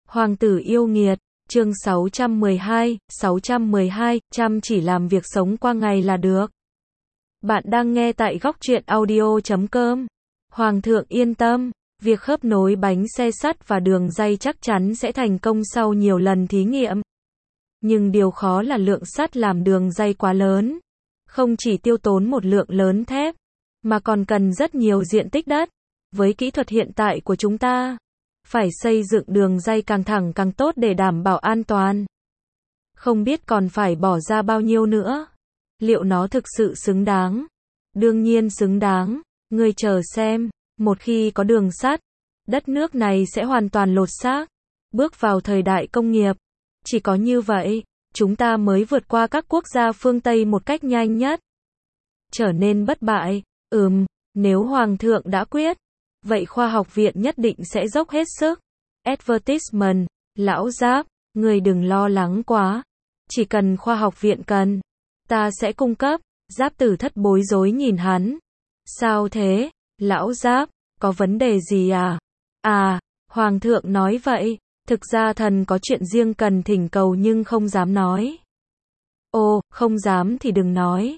Hoàng tử yêu nghiệt, chương 612, chăm chỉ làm việc sống qua ngày là được. Bạn đang nghe tại góc truyện audio.com. Hoàng thượng yên tâm, việc khớp nối bánh xe sắt và đường ray chắc chắn sẽ thành công sau nhiều lần thí nghiệm. Nhưng điều khó là lượng sắt làm đường ray quá lớn. Không chỉ tiêu tốn một lượng lớn thép, mà còn cần rất nhiều diện tích đất. Với kỹ thuật hiện tại của chúng ta, phải xây dựng đường ray càng thẳng càng tốt để đảm bảo an toàn. Không biết còn phải bỏ ra bao nhiêu nữa. Liệu nó thực sự xứng đáng? Đương nhiên xứng đáng. Ngươi chờ xem, một khi có đường sắt, đất nước này sẽ hoàn toàn lột xác, bước vào thời đại công nghiệp. Chỉ có như vậy, chúng ta mới vượt qua các quốc gia phương Tây một cách nhanh nhất. Trở nên bất bại. Nếu Hoàng thượng đã quyết, vậy khoa học viện nhất định sẽ dốc hết sức. Advertisement, lão Giáp, người đừng lo lắng quá. Chỉ cần khoa học viện cần, ta sẽ cung cấp. Giáp Tử Thất bối rối nhìn hắn. Sao thế, lão Giáp, có vấn đề gì à? Hoàng thượng nói vậy, thực ra thần có chuyện riêng cần thỉnh cầu nhưng không dám nói. Ồ, không dám thì đừng nói.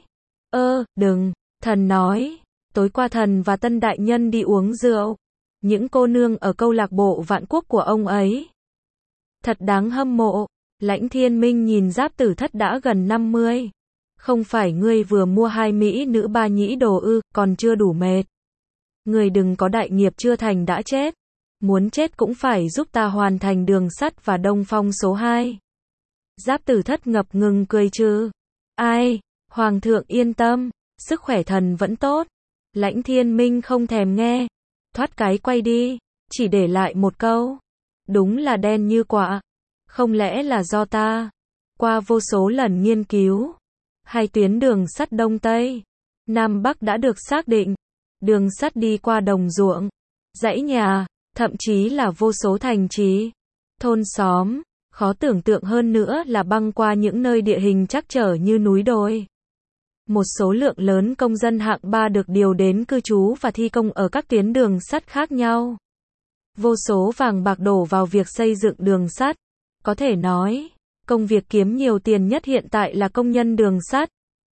Đừng, thần nói. Tối qua thần và Tân đại nhân đi uống rượu. Những cô nương ở câu lạc bộ Vạn Quốc của ông ấy thật đáng hâm mộ. Lãnh Thiên Minh nhìn Giáp Tử Thất đã gần 50. Không phải ngươi vừa mua 2 mỹ nữ 3 nhĩ đồ còn chưa đủ mệt. Ngươi đừng có đại nghiệp chưa thành đã chết. Muốn chết cũng phải giúp ta hoàn thành đường sắt và Đông Phong số 2. Giáp Tử Thất ngập ngừng cười chứ. Ai, Hoàng thượng yên tâm, sức khỏe thần vẫn tốt. Lãnh Thiên Minh không thèm nghe. Thoát cái quay đi, chỉ để lại một câu. Đúng là đen như quạ. Không lẽ là do ta, qua vô số lần nghiên cứu, hai tuyến đường sắt Đông Tây, Nam Bắc đã được xác định. Đường sắt đi qua đồng ruộng, dãy nhà, thậm chí là vô số thành trì, thôn xóm. Khó tưởng tượng hơn nữa là băng qua những nơi địa hình trắc trở như núi đồi. Một số lượng lớn công dân hạng 3 được điều đến cư trú và thi công ở các tuyến đường sắt khác nhau. Vô số vàng bạc đổ vào việc xây dựng đường sắt. Có thể nói, công việc kiếm nhiều tiền nhất hiện tại là công nhân đường sắt.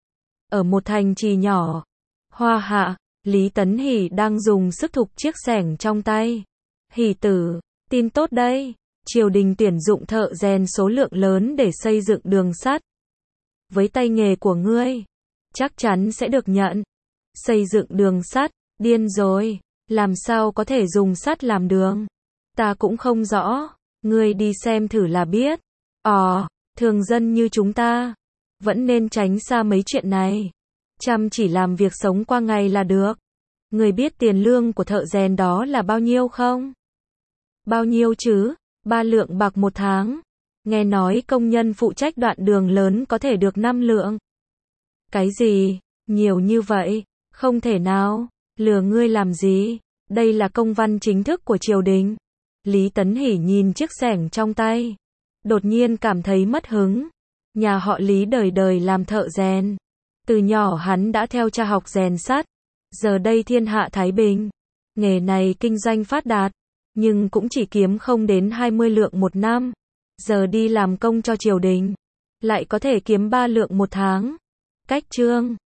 Ở một thành trì nhỏ, Hoa Hạ, Lý Tấn Hỷ đang dùng sức thục chiếc xẻng trong tay. Hỷ tử, tin tốt đây, triều đình tuyển dụng thợ rèn số lượng lớn để xây dựng đường sắt. Với tay nghề của ngươi, chắc chắn sẽ được nhận. Xây dựng đường sắt, điên rồi, làm sao có thể dùng sắt làm đường? Ta cũng không rõ, ngươi đi xem thử là biết. Thường dân như chúng ta, vẫn nên tránh xa mấy chuyện này. Chăm chỉ làm việc sống qua ngày là được. Ngươi biết tiền lương của thợ rèn đó là bao nhiêu không? Bao nhiêu chứ? 3 lượng bạc một tháng. Nghe nói công nhân phụ trách đoạn đường lớn có thể được 5 lượng. Cái gì? Nhiều như vậy? Không thể nào. Lừa ngươi làm gì? Đây là công văn chính thức của triều đình. Lý Tấn Hỷ nhìn chiếc xẻng trong tay, đột nhiên cảm thấy mất hứng. Nhà họ Lý đời đời làm thợ rèn. Từ nhỏ hắn đã theo cha học rèn sắt. Giờ đây thiên hạ thái bình. Nghề này kinh doanh phát đạt, nhưng cũng chỉ kiếm không đến 20 lượng một năm. Giờ đi làm công cho triều đình, lại có thể kiếm 3 lượng một tháng. Cách chương